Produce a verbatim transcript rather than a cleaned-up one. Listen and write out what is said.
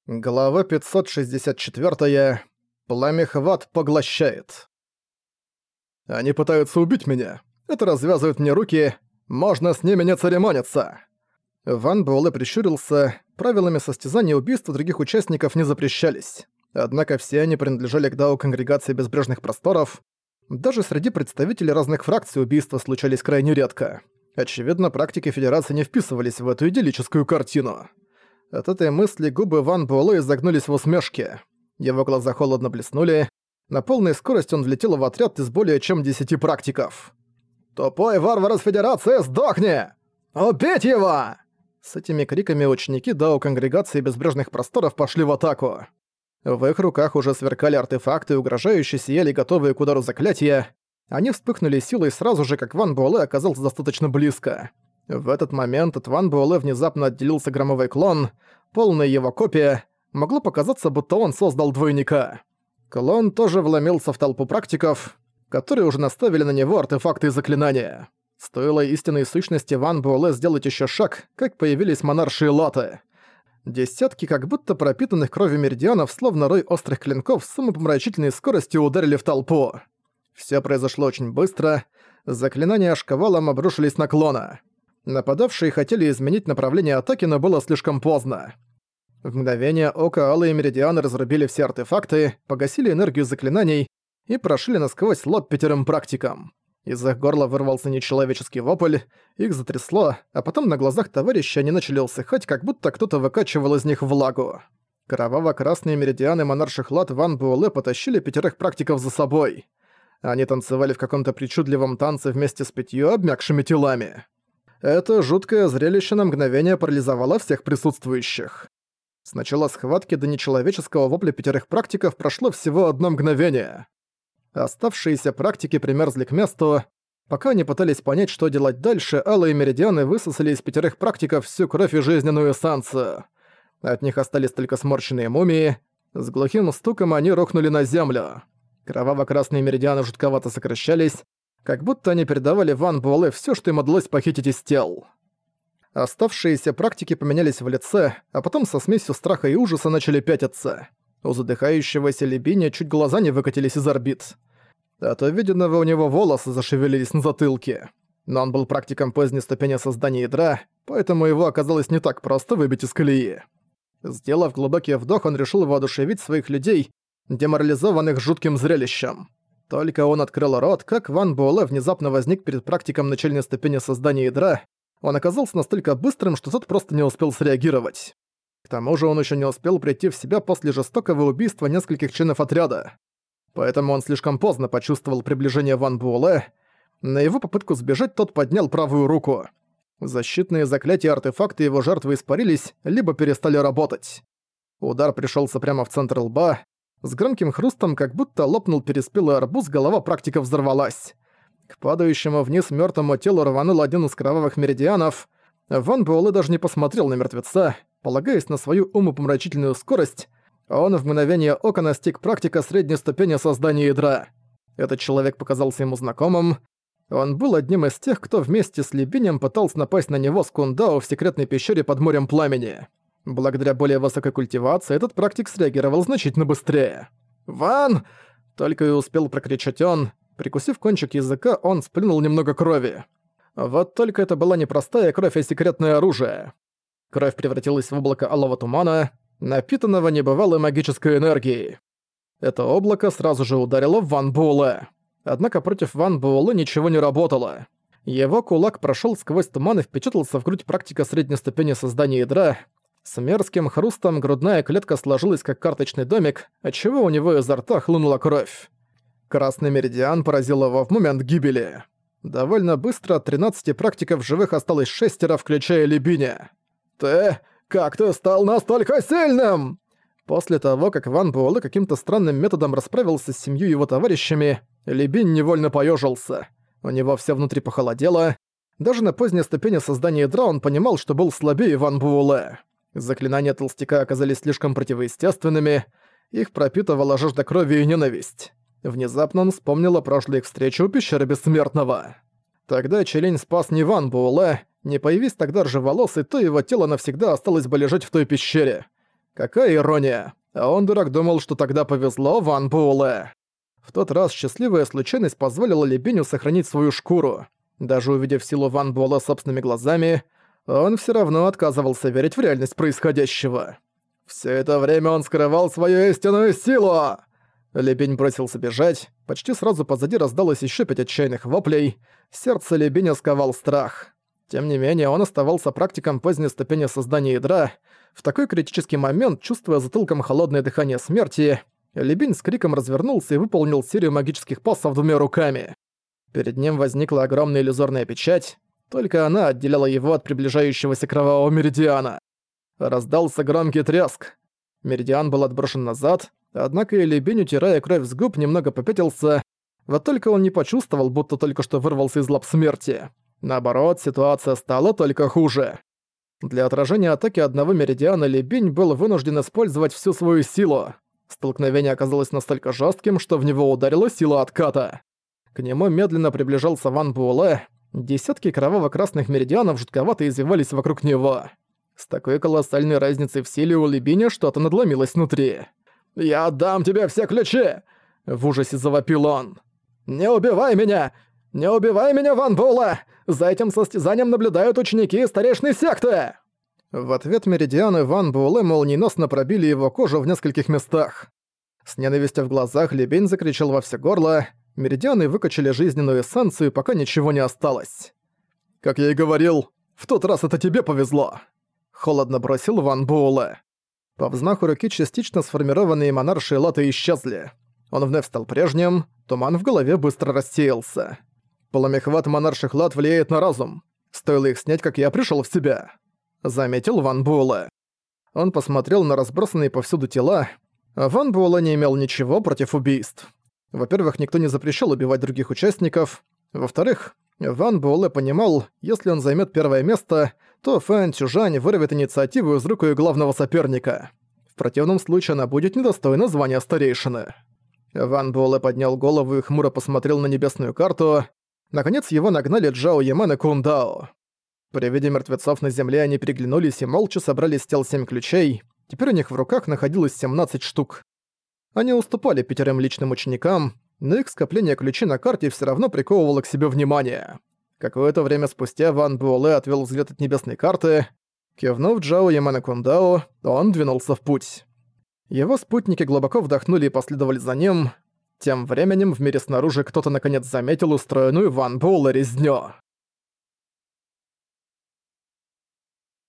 Глава пятьсот шестьдесят четыре. Пламя-хват поглощает. Они пытаются убить меня. Это развязывает мне руки. Можно с ними не церемониться. Ван Буэлэ прищурился. Правилами состязания убийства других участников не запрещались. Однако все они принадлежали к дао Конгрегации Безбрежных Просторов. Даже среди представителей разных фракций убийства случались крайне редко. Очевидно, практики Федерации не вписывались в эту идиллическую картину. От этой мысли губы Ван Буэлэ изогнулись в усмешке. Его глаза холодно блеснули. На полной скорости он влетел в отряд из более чем десяти практиков. «Тупой варвар из Федерации, сдохни! Убить его!» С этими криками ученики дао Конгрегации Безбрежных Просторов пошли в атаку. В их руках уже сверкали артефакты, угрожающие сияли, готовые к удару заклятия. Они вспыхнули силой сразу же, как Ван Буэлэ оказался достаточно близко. В этот момент от Ван Буэлэ внезапно отделился громовой клон, полная его копия. Могло показаться, будто он создал двойника. Клон тоже вломился в толпу практиков, которые уже наставили на него артефакты и заклинания. Стоило истинной сущности Ван Буэлэ сделать еще шаг, как появились монарши и латы. Десятки как будто пропитанных кровью меридианов, словно рой острых клинков, с самопомрачительной скоростью ударили в толпу. Все произошло очень быстро. Заклинания шквалом обрушились на клона. Нападавшие хотели изменить направление атаки, но было слишком поздно. В мгновение ока алые меридианы разрубили все артефакты, погасили энергию заклинаний и прошили насквозь лоб пятерым практикам. Из их горла вырвался нечеловеческий вопль, их затрясло, а потом на глазах товарища они начали усыхать, как будто кто-то выкачивал из них влагу. Кроваво-красные меридианы монарших лат Ван Буэлэ потащили пятерых практиков за собой. Они танцевали в каком-то причудливом танце вместе с пятью обмякшими телами. Это жуткое зрелище на мгновение парализовало всех присутствующих. С начала схватки до нечеловеческого вопля пятерых практиков прошло всего одно мгновение. Оставшиеся практики примерзли к месту. Пока они пытались понять, что делать дальше, алые меридианы высосали из пятерых практиков всю кровь и жизненную эссенцию. От них остались только сморщенные мумии. С глухим стуком они рухнули на землю. Кроваво-красные меридианы жутковато сокращались, как будто они передавали Ван Буэлэ всё, что им удалось похитить из тел. Оставшиеся практики поменялись в лице, а потом со смесью страха и ужаса начали пятиться. У задыхающегося Либиня чуть глаза не выкатились из орбит. От увиденного у него волосы зашевелились на затылке. Но он был практиком поздней ступени создания ядра, поэтому его оказалось не так просто выбить из колеи. Сделав глубокий вдох, он решил воодушевить своих людей, деморализованных жутким зрелищем. Только он открыл рот, как Ван Буэлэ внезапно возник перед практиком начальной ступени создания ядра. Он оказался настолько быстрым, что тот просто не успел среагировать. К тому же он еще не успел прийти в себя после жестокого убийства нескольких членов отряда. Поэтому он слишком поздно почувствовал приближение Ван Буэлэ. На его попытку сбежать тот поднял правую руку. Защитные заклятия и артефакты его жертвы испарились, либо перестали работать. Удар пришелся прямо в центр лба. С громким хрустом, как будто лопнул переспелый арбуз, голова практика взорвалась. К падающему вниз мёртвому телу рванул один из кровавых меридианов. Ван Буэлэ даже не посмотрел на мертвеца. Полагаясь на свою умопомрачительную скорость, он в мгновение ока настиг практика средней ступени создания ядра. Этот человек показался ему знакомым. Он был одним из тех, кто вместе с Либинем пытался напасть на него с Кундао в секретной пещере под морем пламени. Благодаря более высокой культивации этот практик среагировал значительно быстрее. «Ван!» — только и успел прокричать он. Прикусив кончик языка, он сплюнул немного крови. Вот только это была не простая кровь, а секретное оружие. Кровь превратилась в облако алого тумана, напитанного небывалой магической энергией. Это облако сразу же ударило в Ван Буэлэ. Однако против Ван Буэлэ ничего не работало. Его кулак прошёл сквозь туман и впечатался в грудь практика средней ступени создания ядра. С мерзким хрустом грудная клетка сложилась как карточный домик, отчего у него изо рта хлынула кровь. Красный меридиан поразил его в момент гибели. Довольно быстро от тринадцати практиков живых осталось шестеро, включая Либиня. «Ты? Как ты стал настолько сильным?» После того, как Ван Буэлэ каким-то странным методом расправился с семью его товарищами, Либинь невольно поёжился. У него всё внутри похолодело. Даже на поздней ступени создания ядра он понимал, что был слабее Ван Буэлэ. Заклинания толстяка оказались слишком противоестественными, их пропитывала жажда крови и ненависть. Внезапно он вспомнил о прошлой их встрече у пещеры Бессмертного. Тогда Челень спас не Ван Буэлэ, не появись тогда ржеволосый, то его тело навсегда осталось бы лежать в той пещере. Какая ирония. А он, дурак, думал, что тогда повезло Ван Буэлэ. В тот раз счастливая случайность позволила Ли Биню сохранить свою шкуру. Даже увидев силу Ван Буэлэ собственными глазами, он все равно отказывался верить в реальность происходящего. Все это время он скрывал свою истинную силу! Ли Бинь бросился бежать, почти сразу позади раздалось еще пять отчаянных воплей, сердце Ли Биня сковал страх. Тем не менее, он оставался практиком поздней ступени создания ядра. В такой критический момент, чувствуя затылком холодное дыхание смерти, Ли Бинь с криком развернулся и выполнил серию магических пассов двумя руками. Перед ним возникла огромная иллюзорная печать, только она отделяла его от приближающегося кровавого меридиана. Раздался громкий треск. Меридиан был отброшен назад, однако и Ли Бинь, утирая кровь с губ, немного попятился, вот только он не почувствовал, будто только что вырвался из лап смерти. Наоборот, ситуация стала только хуже. Для отражения атаки одного меридиана Ли Бинь был вынужден использовать всю свою силу. Столкновение оказалось настолько жестким, что в него ударила сила отката. К нему медленно приближался Ван Буэлэ, десятки кроваво-красных меридианов жутковато извивались вокруг него. С такой колоссальной разницей в силе у Ли Биня что-то надломилось внутри. «Я отдам тебе все ключи!» — в ужасе завопил он. «Не убивай меня! Не убивай меня, Ван Буэлэ! За этим состязанием наблюдают ученики старейшины секты!» В ответ меридианы Ван Буэлэ молниеносно пробили его кожу в нескольких местах. С ненавистью в глазах Ли Бинь закричал во всё горло. Меридианы выкачали жизненную эссенцию, пока ничего не осталось. «Как я и говорил, в тот раз это тебе повезло!» Холодно бросил Ван Буэлэ. По взмаху руки частично сформированные монаршие латы исчезли. Он вновь стал прежним, туман в голове быстро рассеялся. «Пламехват монарших лат влияет на разум. Стоило их снять, как я пришёл в себя», — заметил Ван Буэлэ. Он посмотрел на разбросанные повсюду тела. Ван Буэлэ не имел ничего против убийств. Во-первых, никто не запрещал убивать других участников. Во-вторых, Ван Буэлэ понимал, если он займет первое место, то Фэн Чжань вырвет инициативу из рук её главного соперника. В противном случае она будет недостойна звания старейшины. Ван Буэлэ поднял голову и хмуро посмотрел на небесную карту. Наконец его нагнали Джао Ямен и Кун Дао. При виде мертвецов на земле они переглянулись и молча собрали с тел семь ключей. Теперь у них в руках находилось семнадцать штук. Они уступали пятерым личным ученикам, но их скопление ключей на карте всё равно приковывало к себе внимание. Какое-то время спустя Ван Буэлэ отвел взгляд от небесной карты. Кивнув Джао Ямен и Кун Дао, он двинулся в путь. Его спутники глубоко вдохнули и последовали за ним. Тем временем в мире снаружи кто-то наконец заметил устроенную Ван Буэлэ резню.